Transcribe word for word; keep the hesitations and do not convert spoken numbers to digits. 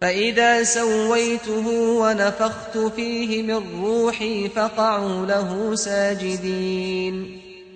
فإذا سويته ونفخت فيه من روحي فقعوا له ساجدين